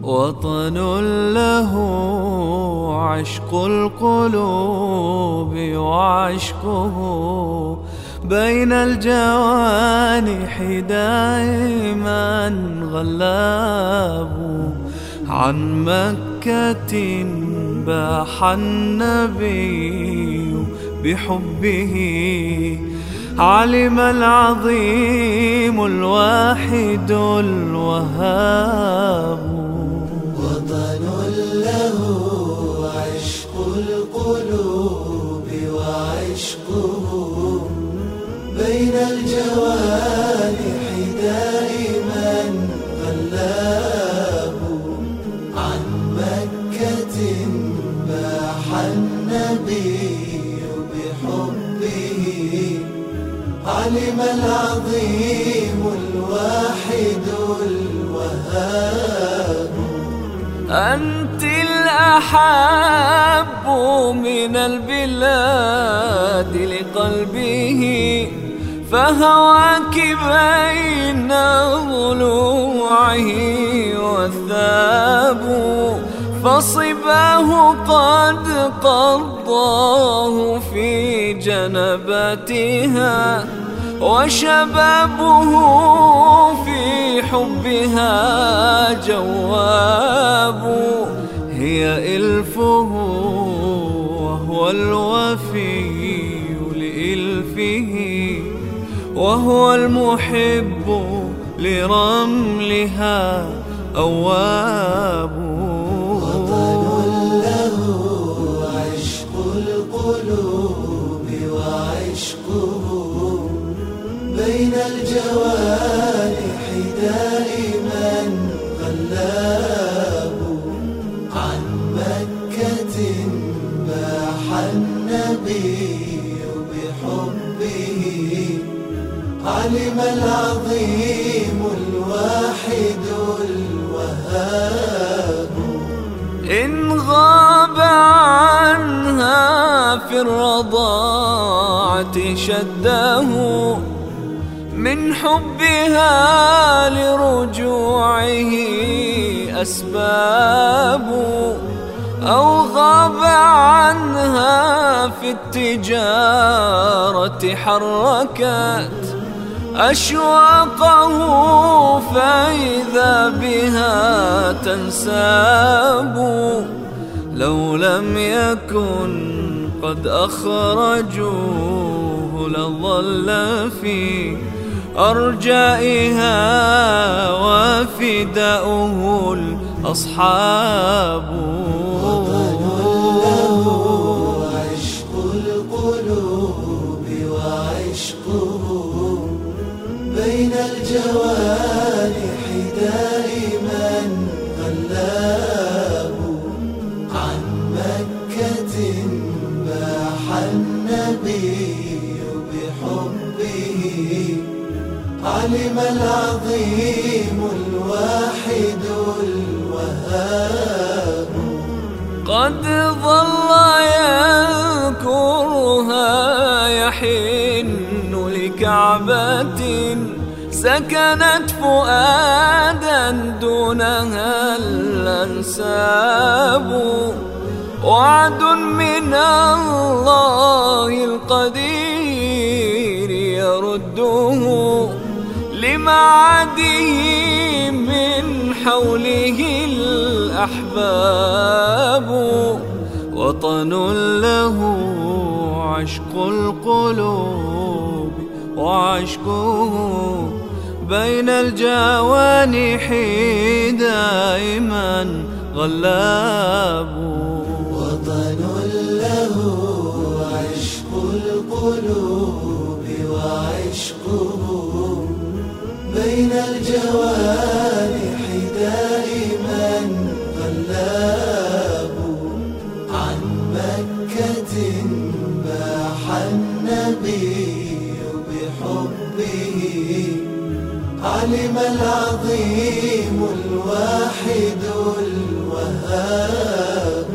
وطن له عشق القلوب وعشقه بين الجوانح دائما غلاب. عن مكة باح النبي بحبه، علم العظيم الواحد الوهاب. وطن له عشق القلوب وعشقه بين الجوانح دائما غلاب. عن مكة باح النبي بحبه، علم العظيم الواحد الوهاب. أنت الأحب من البلاد لقلبه، فهواك بين ضلوعه والثاب. فصباه قد قضاه في جنباتها، وشبابه في حبها جواب. هي إلفه وهو الوفي لإلفه، وهو المحب لرملها أواب. وطن له عشق القلوب وعشقه بين الجوانح دائما غلاب. عن مكة باح النبي بحبه، علم العظيم الواحد الوهاب. إن غاب عنها في الرضاعة شده، من حبها لرجوعه أسباب. أو غاب عنها في التجارة حركت أشواقه، فإذا بها تنساب. لو لم يكن قد أخرجوه لظل في أرجائها وفداؤه الأصحاب. وطن له عشق القلوب وعشقه بين الجوانح دائما غلاب. عن مكة باح النبي بحبه، علم العظيم الواحد الوهاب. قد ظل يذكرها يحن لكعبة، سكنت فؤادا دونها الأنساب. وعد من الله القدير يرده لمعاده، من حوله الأحباب. وطن له عشق القلوب وعشقه بين الجوانح دائما غلاب. وطن له عشق القلوب وعشقه بين الجوانح دائما غلاب. عن مكة باح النبي بحبه، علم العظيم الواحد الوهاب.